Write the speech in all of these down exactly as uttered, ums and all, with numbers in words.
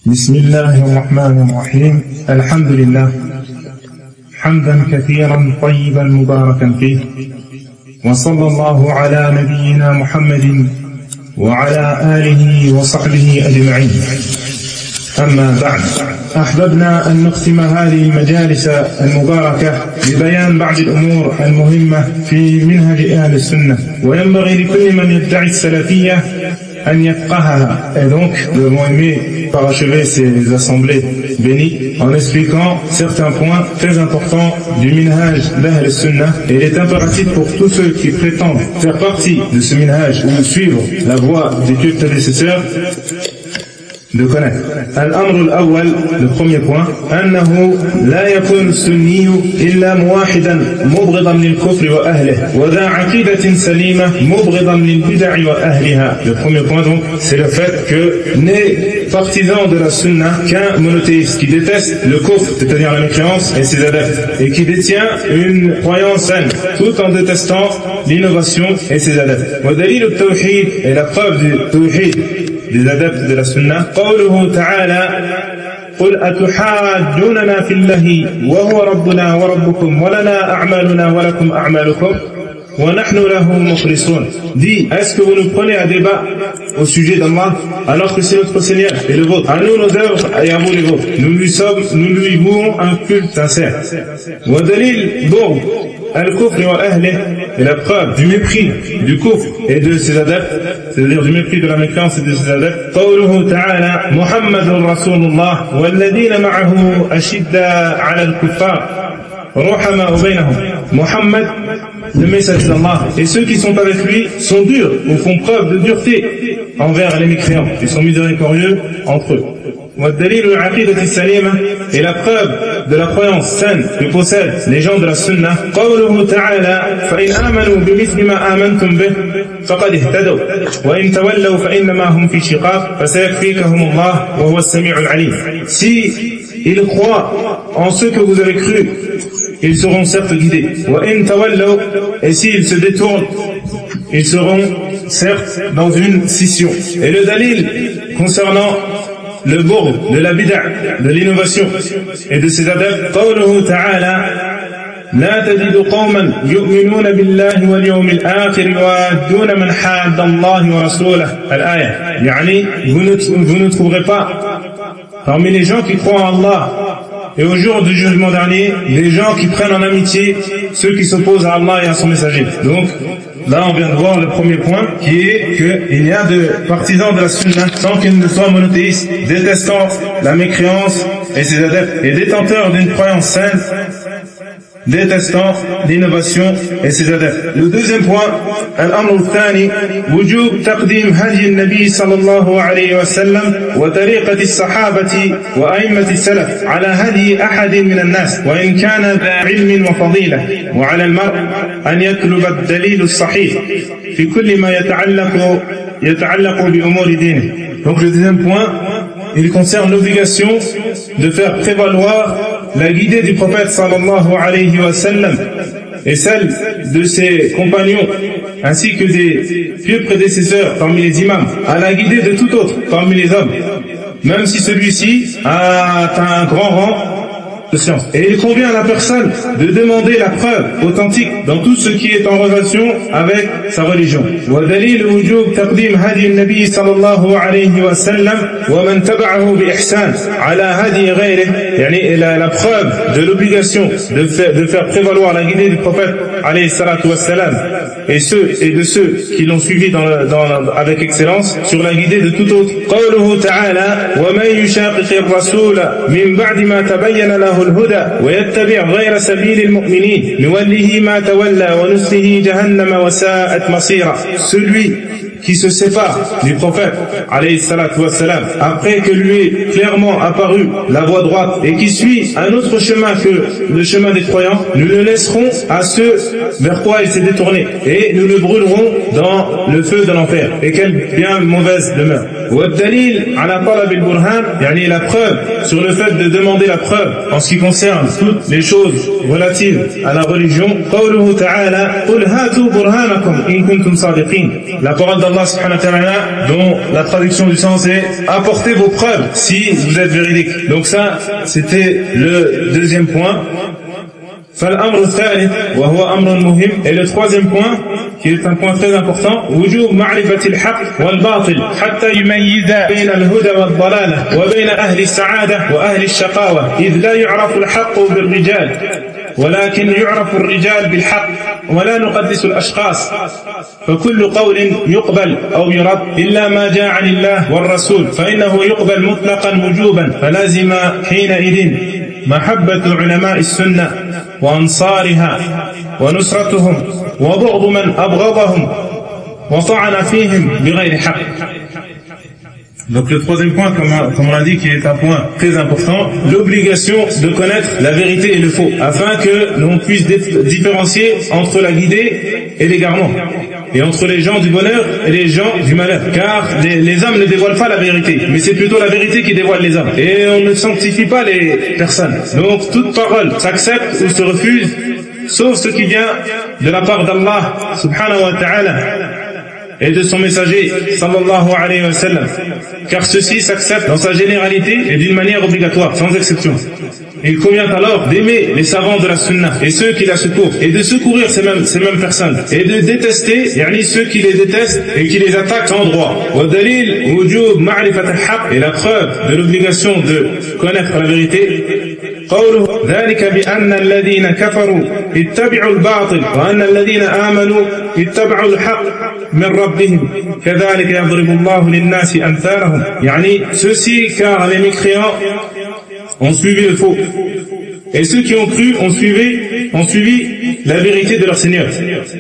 بسم الله الرحمن الرحيم. الحمد لله حمدا كثيرا طيبا مباركا فيه، وصلى الله على نبينا محمد وعلى آله وصحبه أجمعين. أما بعد، أحببنا أن نختم هذه المجالس المباركة ببيان بعض الأمور المهمة في منهج أهل السنة، وينبغي لكل من يدعي السلفية أن يفقهها. Et donc, nous avons aimé parachever ces assemblées bénies en expliquant certains points très importants du minhaj d'Ahl al-Sunnah. Et il est impératif pour tous ceux qui prétendent faire partie de ce minhaj ou suivre la voie des deux prédécesseurs de connaître. الأمر الأول, le premier point, أنه لا يكون السني إلا موحدا مبغضا للكفر وأهله وذا عقيدة سليمة مبغضا للبدع وأهلها. Le premier point donc, c'est le fait que n'est partisan de la sunna qu'un monothéiste qui déteste le kufr, c'est-à-dire la mécréance et ses adeptes, et qui détient une croyance saine tout en détestant l'innovation et ses adeptes. ودليل التوحيد, et la preuve du tawhid des adeptes de la sunna, قوله تعالى قل أتحاجوننا في الله وهو ربنا وربكم ولنا أعمالنا ولكم أعمالكم ونحن له مخلصون. Dit, est-ce que vous nous prenez à débat au sujet d'Allah alors que c'est notre Seigneur et le vôtre? À nous nos œuvres et à vous les vôtres. Nous lui sommes, nous lui vouons un culte sincère. ودليل بغض الكفر وأهله, et la preuve du mépris du kufr et de ses adeptes, c'est-à-dire du mépris de la mécréance et de ses adeptes. قوله تعالى محمد رسول الله والذين معه أشداء على الكفار رحماء بينهم. Mohammed, le messager d'Allah, et ceux qui sont avec lui sont durs ou font preuve de dureté envers les mécréants. Ils sont miséricordieux entre eux. والدليل العقيدة السليمة, et la preuve de la croyance saine que possèdent les gens de la sunna. قوله تعالى فإن آمنوا بمثل ما آمنتم به فقد اهتدوا وإن تولوا فإنما هم في شقاق فسيكفيكهم الله وهو السميع العليم. Si ils croient en ce que vous avez cru, ils seront certes guidés. وإن تولوا, et s'ils se détournent, ils seront certes dans une scission. Et le dalil concernant le bourg de la bid'a, de l'innovation et de ses adeptes, قوله تعالى لا تجد قوما يؤمنون بالله واليوم الآخر يوادون من حاد الله ورسوله. الآية, يعني vous ne, vous ne trouverez pas parmi les gens qui croient en Allah et au jour du jugement dernier les gens qui prennent en amitié ceux qui s'opposent à Allah et à son messager. Donc là, on vient de voir le premier point, qui est qu'il y a de partisans de la sunna sans qu'ils ne soient monothéistes, détestant la mécréance et ses adeptes, et détenteurs d'une croyance saine, détestant l'innovation et ses adeptes. Le deuxième point, الأمر الثاني وجوب تقديم هدي النبي صلى الله عليه وسلم وطريقة الصحابة وأئمة السلف على هدي أحد من الناس وإن كان ذا علم وفضيلة، وعلى المرء أن يطلب الدليل الصحيح في كل ما يتعلق يتعلق بأمور دينه. Donc le deuxième point, il concerne l'obligation de faire prévaloir la guidée du prophète sallallahu alayhi wa sallam et celle de ses compagnons ainsi que des pieux prédécesseurs parmi les imams à la guidée de tout autre parmi les hommes, même si celui-ci a un grand rang de science. Et il convient à la personne de demander la preuve authentique dans tout ce qui est en relation avec sa religion. ودليل وجوب تقديم هدي النبي صلى الله عليه وسلم ومن تبعه بإحسان على هدي غيره, يعني la, la preuve de l'obligation de faire, de faire prévaloir la guidée du prophète alayhi salatu wassalam et ceux et de ceux qui l'ont suivi dans, dans, avec excellence sur la guidée de tout autre. قوله تعالى ومن يشاقق الرسول من بعد ما تبين له الهدى ويتبع غير سبيل المؤمنين نوله ما تولى ونصله جهنم وساءت مصيرا. Celui qui se sépare du prophète alayhi salatu wassalam après que lui est clairement apparu la voie droite et qui suit un autre chemin que le chemin des croyants, nous le laisserons à ceux vers quoi il s'est détourné et nous le brûlerons dans le feu de l'enfer. Et quelle bien mauvaise demeure. والدليل على طلب البرهان, يعني la preuve sur le fait de demander la preuve en ce qui concerne toutes les choses relatives à la religion. قوله تعالى قل هاتوا برهانكم إن كنتم صادقين. La parole d'Allah subhanahu wa ta'ala, dont la traduction du sens est apportez vos preuves si vous êtes véridique. Donc ça, c'était le deuxième point. فالأمر الثالث وهو أمر مهم. Et le troisième point, qui est un point très important, وجوب معرفة الحق والباطل حتى يميز بين الهدى والضلالة وبين أهل السعادة وأهل الشقاوة، إذ لا يعرف الحق بالرجال ولكن يعرف الرجال بالحق، ولا نقدس الأشخاص، فكل قول يقبل أو يرد إلا ما جاء عن الله والرسول فإنه يقبل مطلقا وجوبا، فلازم حينئذ محبة علماء السنة وأنصارها ونصرتهم وبغض من أبغضهم وطعن فيهم بغير حق. Donc le troisième point, comme, comme on l'a dit, qui est un point très important, l'obligation de connaître la vérité et le faux, afin que l'on puisse différencier entre la guidée et l'égarement, et entre les gens du bonheur et les gens du malheur. Car les, les hommes ne dévoilent pas la vérité, mais c'est plutôt la vérité qui dévoile les hommes. Et on ne sanctifie pas les personnes. Donc toute parole s'accepte ou se refuse, sauf ce qui vient de la part d'Allah subhanahu wa ta'ala et de son messager sallallahu alayhi wa sallam, car ceci s'accepte dans sa généralité et d'une manière obligatoire, sans exception. Il convient alors d'aimer les savants de la sunna et ceux qui la secourent, et de secourir ces mêmes, ces mêmes personnes, et de détester yani ceux qui les détestent et qui les attaquent sans droit. Wadalil wujub ma'rifat al-haq, et la preuve de l'obligation de connaître la vérité, قوله ذلك بأن الذين كفروا اتبعوا الباطل وأن الذين آمنوا اتبعوا الحق من ربهم كذلك يضرب الله للناس أمثالهم. يعني ceci car les mécréants ont suivi le faux et ceux qui ont cru ont suivi ont suivi la vérité de leur Seigneur.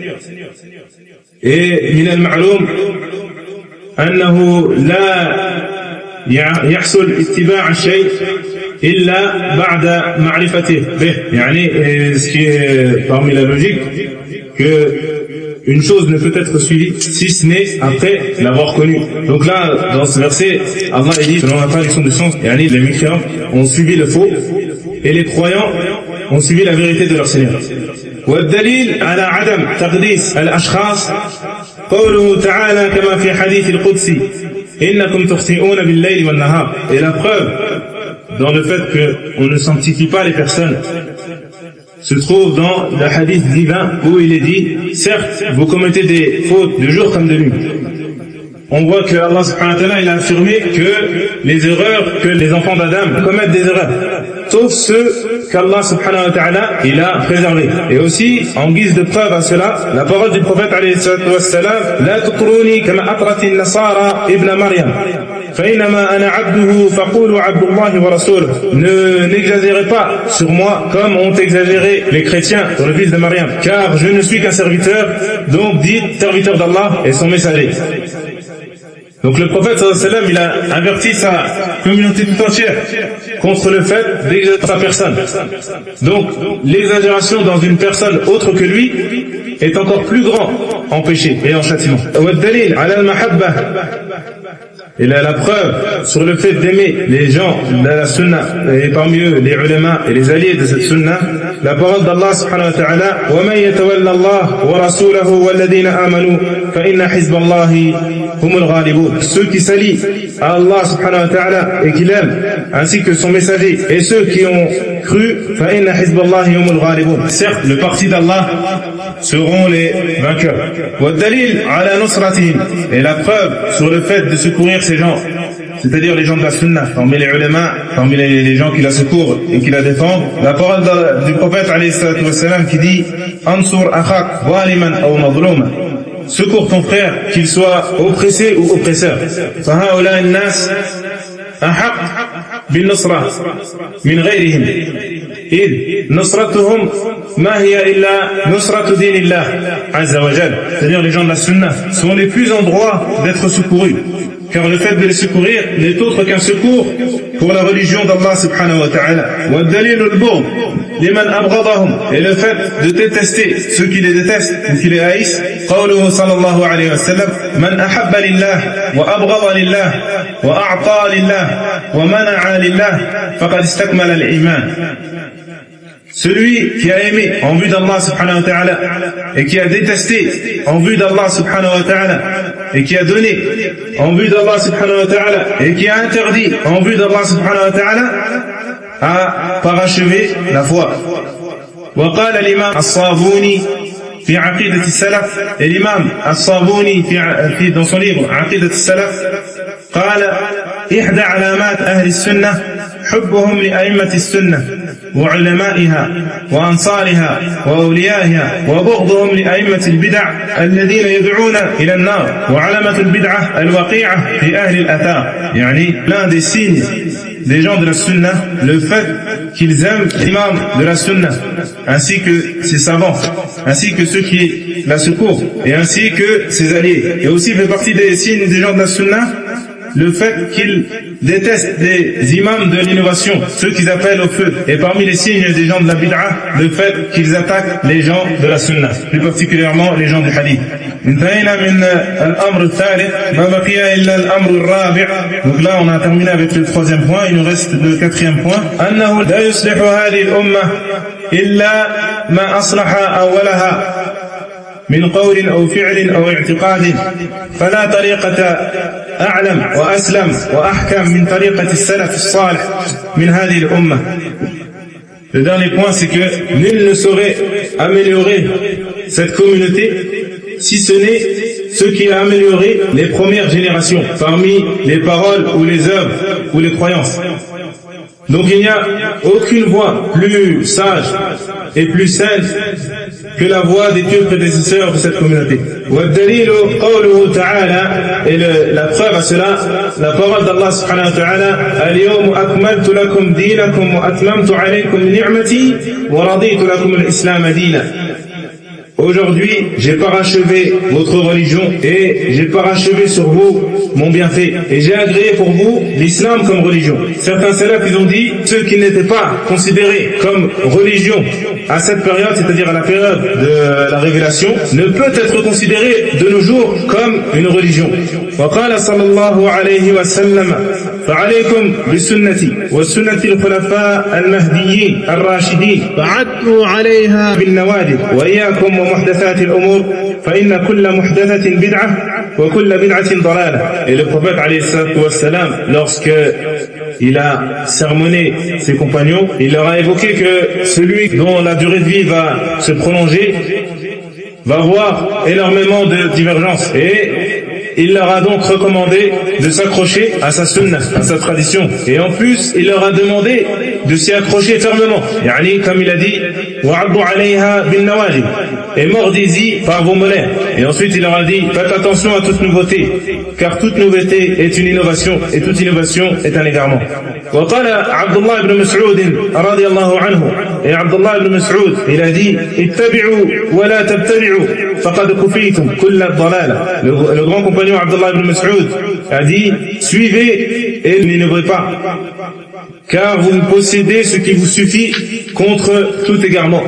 Et من المعلوم أنه لا يحصل اتباع الشيء إلا بعد معرفته به. يعني ce qui est parmi la logique, que une chose ne peut être suivie si ce n'est après l'avoir connue. Donc là, dans ce verset, Allah dit, selon la traduction du sens, yani les mécréants ont suivi le faux et les croyants ont suivi la vérité de leur Seigneur. والدليل على عدم تقديس الأشخاص قوله تعالى كما في حديث القدسي إنكم تخطئون بالليل والنهار. Et la preuve dans le fait qu'on ne sanctifie pas les personnes se trouve dans le hadith divin où il est dit, certes, vous commettez des fautes de jour comme de nuit. On voit que Allah subhanahu wa ta'ala il a affirmé que les erreurs, que les enfants d'Adam commettent des erreurs, sauf ceux qu'Allah subhanahu wa ta'ala il a préservés. Et aussi, en guise de preuve à cela, la parole du prophète alayhi salatu wassalam, la tutruni kama atrati an-nasara ibn Maryam. Ne n'exagérez pas sur moi comme ont exagéré les chrétiens sur le fils de Mariam, car je ne suis qu'un serviteur, donc dites serviteur d'Allah et son messager. Donc le prophète sallallahu alayhi wa sallam, il a averti sa communauté tout entière contre le fait d'exagérer sa personne. Donc l'exagération dans une personne autre que lui est encore plus grand en péché et en châtiment. Et là, la preuve sur le fait d'aimer les gens de la sunna, et parmi eux les ulama et les alliés de cette sunna, la parole d'Allah subhanahu wa ta'ala, وَمَنْ يَتَوَلَّ اللَّهَ وَرَسُولَهُ وَالَّذِينَ آمَنُوا فَإِنَّ حِزْبَ اللَّهِ هُمُ الْغَالِبُونَ. Ceux qui s'allient à Allah subhanahu wa ta'ala et qui l'aiment, ainsi que son messager, et ceux qui ont cru, فَإِنَّ حِزْبَ اللَّهِ هُمُ الْغَالِبُونَ. Certes, le parti d'Allah seront les vainqueurs. وَالدَّلِيلُ عَلَى نُصْرَتِهِمْ. Et la preuve sur le fait de secourir ces gens, c'est-à-dire les gens de la sunna, parmi les ulama, parmi les, les gens qui la secourent et qui la défendent, la parole de, du prophète alayhi salatu wassalam qui dit Ansur akhak zaliman aw mazluman, secours ton frère qu'il soit oppressé ou oppresseur. Fahaoula an-nas ahaq bin nusra min ghayrihim id nusratuhum ma hiya illa nusratu dinillah azza wa jal. C'est-à-dire les gens de la sunna sont les plus en droit d'être secourus, car le fait de les secourir n'est autre qu'un secours pour la religion d'Allah subhanahu wa ta'ala. Et le fait de détester ceux qui les détestent ou qui les haïssent, قوله صلى الله عليه وسلم من أحب لله وأبغض لله وأعطى لله ومنع لله فقد استكمل الإيمان. Celui qui a aimé en vue d'Allah subhanahu wa ta'ala et qui a détesté en vue d'Allah subhanahu wa ta'ala et qui a donné en vue d'Allah subhanahu wa ta'ala et qui a interdit en vue d'Allah subhanahu wa ta'ala a parachevé la foi. وقال الإمام الصابوني في عقيدة السلف الإمام الصابوني في في dans son livre عقيدة السلف قال إحدى علامات أهل السنة حبهم لأئمة السنة وعلمائها وأنصارها وأوليائها وبغضهم لأئمة البدع الذين يدعون إلى النار وعلامة البدعة الوقيعة في أهل الأثار. يعني l'un des signes des gens de la sunna, le fait qu'ils aiment l'imam de la sunna, ainsi que ses savants, ainsi que ceux qui la secourent, et ainsi que ses alliés. Et aussi fait partie des signes des gens de la sunna, le fait qu'ils détestent les imams de l'innovation, ceux qu'ils appellent au feu. Et parmi les signes des gens de la bid'a, le fait qu'ils attaquent les gens de la sunna, plus particulièrement les gens du hadith. Donc là on a terminé avec le troisième point, il nous reste le quatrième point. أنه لا يصلح هذه الأمة إلا ما أصلح أولها من قول أو فعل أو اعتقاد فلا طريقة أعلم وأسلم وأحكم من طريقة السلف الصالح من هذه الأمة. Le dernier point, c'est que nul ne saurait améliorer cette communauté si ce n'est ce qui a amélioré les premières générations parmi les paroles ou les œuvres ou les croyances. Donc il n'y a aucune voie plus sage et plus saine que la voie des pieux prédécesseurs de cette communauté. Et le, la preuve à cela, la parole d'Allah subhanahu wa ta'ala, اليوم أكملت لكم دينكم وأتممت عليكم نعمتي ورضيت لكم الإسلام دينا. Aujourd'hui, j'ai parachevé votre religion et j'ai parachevé sur vous mon bienfait. Et j'ai agréé pour vous l'islam comme religion. Certains salafs, ils ont dit, ceux qui n'étaient pas considérés comme religion à cette période, c'est-à-dire à la période de la révélation, ne peut être considéré de nos jours comme une religion. وقال صلى الله عليه وسلم فعليكم بسنتي وسنة الخلفاء المهديين الراشدين فعدوا عليها بالنواجذ وإياكم ومحدثات الأمور فإن كل محدثة بدعة وكل بدعة ضلالة. Et le prophète alayhi salatu wassalam, lorsque il a sermonné ses compagnons, il leur a évoqué que celui dont la durée de vie va se prolonger va avoir énormément de divergences, et il leur a donc recommandé de s'accrocher à sa sunna, à sa tradition. Et en plus, il leur a demandé de s'y accrocher fermement. Yani, comme il a dit, وَعَضُّ عَلَيْهَا بِالنَّوَاجِذِ, et mordez-y par vos molaires. Et ensuite, il leur a dit, faites attention à toute nouveauté, car toute nouveauté est une innovation, et toute innovation est un égarement. وقال عبد الله بن مسعود رضي الله عنه, et Abdullah ibn Mas'ud, il a dit, اتبعوا ولا تبتدعوا فقد كفيتم كل الضلالة. Le, le grand compagnon Abdullah ibn Mas'ud a dit, suivez et n'innovez pas, car vous possédez ce qui vous suffit contre tout égarement.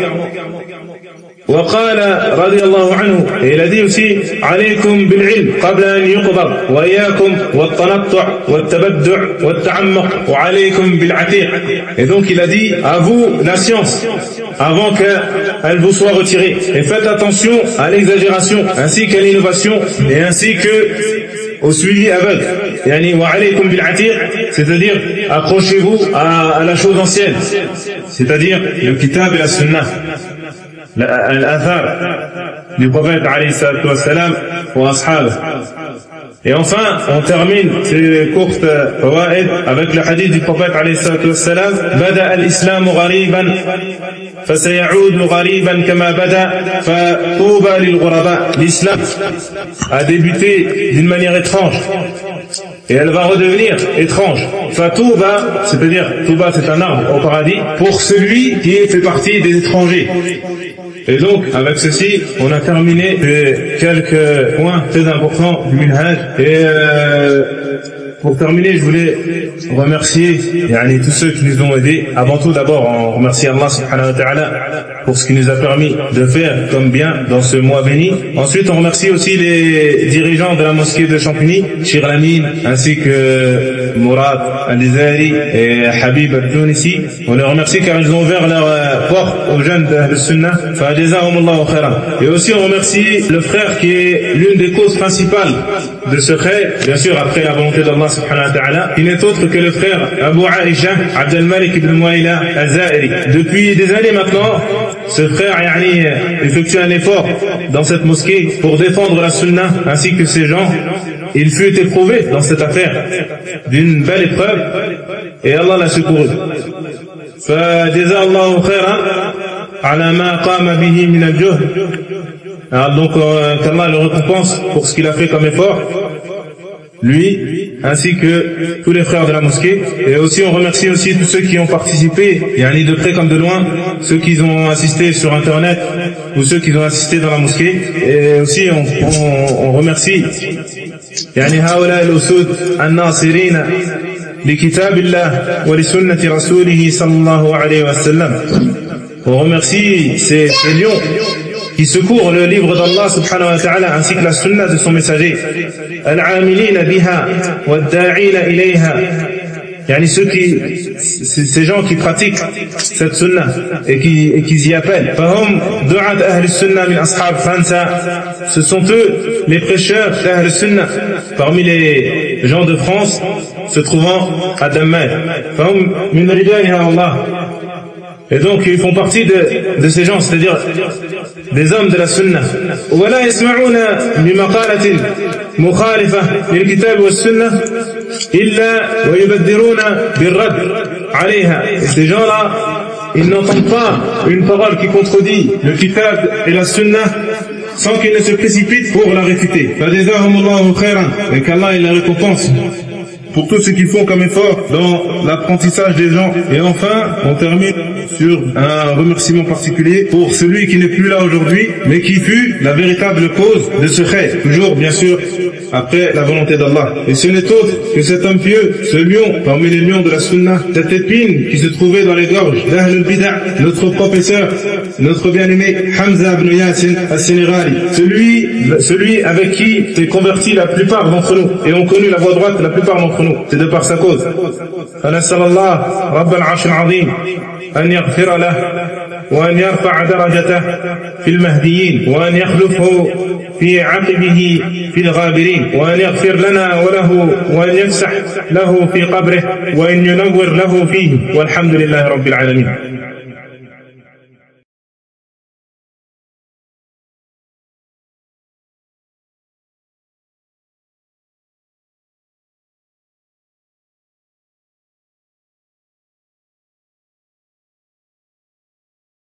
وقال رضي الله عنه, et il a dit aussi, عليكم بالعلم قبل أن يقبض وإياكم والتنطع والتبدع والتعمق وعليكم بالعتيق. Et donc il a dit, à vous la science avant qu'elle vous soit retirée, et faites attention à l'exagération ainsi qu'à l'innovation et ainsi que au suivi aveugle. Yani wa alaykum bil atiq, c'est-à-dire accrochez-vous à, à la chose ancienne, c'est-à-dire le kitab et la sunna, l'athar du prophète alayhi salatu wassalam wa ashab. Et enfin, on termine ces courtes fawaid avec le hadith du prophète alayhi salatu wassalam, bada al-islam ghariban fasayaudu ghariban kama bada fatuba lil ghuraba. L'islam a débuté d'une manière étrange et elle va redevenir étrange. Fatouba, c'est-à-dire, Touba c'est un arbre au paradis, pour celui qui fait partie des étrangers. Et donc, avec ceci, on a terminé quelques points très importants du minhaj. Et euh, pour terminer, je voulais remercier yani, tous ceux qui nous ont aidés. Avant tout, d'abord, on remercie Allah subhanahu wa ta'ala pour ce qu'il nous a permis de faire comme bien dans ce mois béni. Ensuite, on remercie aussi les dirigeants de la mosquée de Champigny, Shir Lamine, ainsi que Mourad Al-Zahri et Habib Al-Tunisi. On les remercie car ils ont ouvert leur porte aux jeunes de Sunnah. Fa'ajazahumullahu khairan. Et aussi, on remercie le frère qui est l'une des causes principales de ce khair, bien sûr, après la volonté d'Allah subhanahu wa ta'ala, qui n'est autre que le frère Abu Aisha Abdel Malik ibn Mouaïla Al-Zahiri. Depuis des années maintenant, ce frère yani, effectue un effort dans cette mosquée pour défendre la Sunnah ainsi que ses gens. Il fut éprouvé dans cette affaire d'une belle épreuve et Allah l'a secouru. فجزاه خيرا على ما قام به من الجهد. Alors donc euh, qu'Allah le récompense pour ce qu'il a fait comme effort, lui ainsi que tous les frères de la mosquée. Et aussi on remercie aussi tous ceux qui ont participé, yani de près comme de loin, ceux qui ont assisté sur internet ou ceux qui ont assisté dans la mosquée. Et aussi on, on, on remercie يعني هؤلاء الأسود الناصرين لكتاب الله ولسنة رسوله صلى الله عليه وسلم. On remercie ces, ces lions qui secourent le livre d'Allah subhanahu wa ta'ala ainsi que la sunna de son messager. Al-amilina biha wad-da'ina ilayha. Yani ceux qui, ces gens qui pratiquent cette sunna et qui, et qui y appellent. Fahum du'at ahl sunnah min ashab Fransa. Ce sont eux les prêcheurs d'Ahl Sunnah parmi les gens de France se trouvant à Dammam. Fahum min rijaliha Allah. Et donc ils font partie de, de ces gens, c'est-à-dire des hommes de la Sunna. ولا يسمعون بمقالة مخالفة للكتاب والسنة إلا ويبدرون بالرد عليها. Ces gens-là, ils n'entendent pas une parole qui contredit le kitab et la Sunna sans qu'ils ne se précipitent pour la réfuter. فجزاهم خيرا. Et qu'Allah il la récompense pour tout ce qu'ils font comme effort dans l'apprentissage des gens. Et enfin, on termine sur un remerciement particulier pour celui qui n'est plus là aujourd'hui, mais qui fut la véritable cause de ce khair. Toujours, bien sûr, après la volonté d'Allah. Et ce n'est autre que cet homme pieux, ce lion parmi les lions de la Sunna, cette épine qui se trouvait dans les gorges d'Ahl al-Bid'ah, notre professeur, notre bien-aimé Hamza ibn Yassin al-Sénégali, celui, celui avec qui s'est converti la plupart d'entre nous et ont connu la voie droite la plupart d'entre nous. C'est de par sa cause. فنسأل الله رب العرش العظيم أن يغفر له وأن يرفع درجته في المهديين وأن يخلفه في عقبه في الغابرين وأن يغفر لنا وله وأن يفسح له في قبره وأن ينور له فيه والحمد لله رب العالمين.